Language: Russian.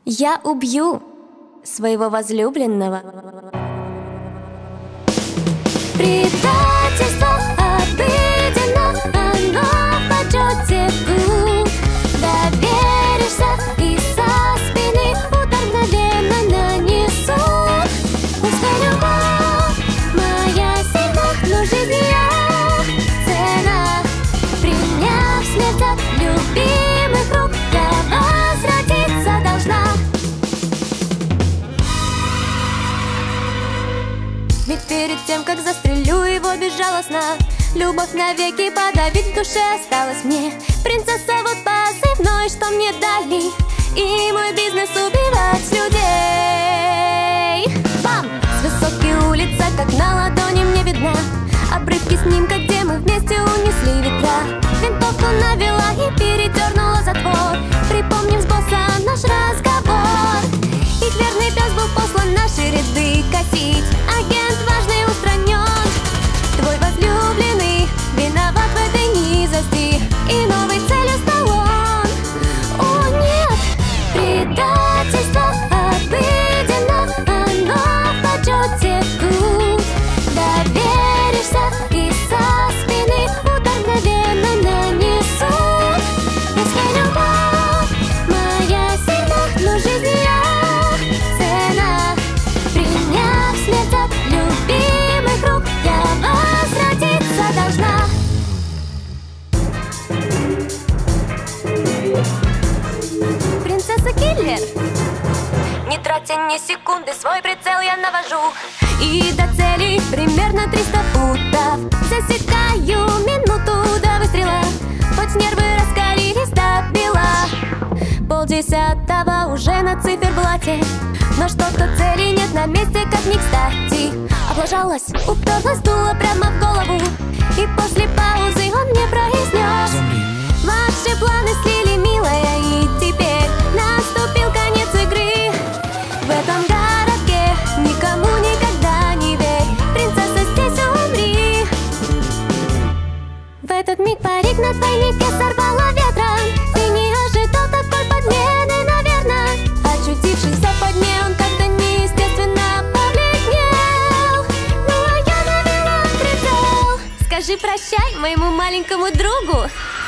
Я убью своего возлюбленного. Предательство обыденно, оно в почете путь. Доверишься и со спины удар мгновенно нанесут. Пускай любовь моя сильна, но жизнь я цена. Приняв смерть от любимых рук, я возвратиться должна. Ведь перед тем, как застрелю его безжалостно, любовь навеки подавить в душе осталась мне. Принцесса, вот позывной, что мне дали, и мой бизнес убивать людей. Бам! С высокой улицы, как на ладони мне видна обрывки снимка, где мы вместе унесли ветра. Винтовку навела и передернула затвор, припомнив с босса наш разговор. Их верный пес был послан наши ряды косить. Агент важный устранен, твой возлюбленный виноват в этой низости, и новой целью стал он. О нет, предательство обыденно, оно в почете путь. Доверишься и со спины удар мгновенно нанесут. Пускай любовь моя сильна, но жизнь я цена. Приняв смерть от любимых рук, я возвратиться должна. Принцесса-киллер. Не тратя ни секунды, свой прицел я навожу, и до цели примерно 300 футов. Засекаю минуту до выстрела, хоть нервы раскалились до бела. 9:30 уже на циферблате, но что-то цели нет на месте, как ни кстати. Облажалась, уперлась дуло прямо в голову, и после паузы он мне произнес: ваши планы слили, милая, и теперь наступил конец игры. В этом городке никому никогда не верь, принцесса, здесь умри. В этот миг парик на двойнике сорвало ветром. Ты не ожидал такой подмены, наверное. Очутившись в западне, он как-то неестественно побледнел. Ну а я навела прицел. Скажи прощай моему маленькому другу.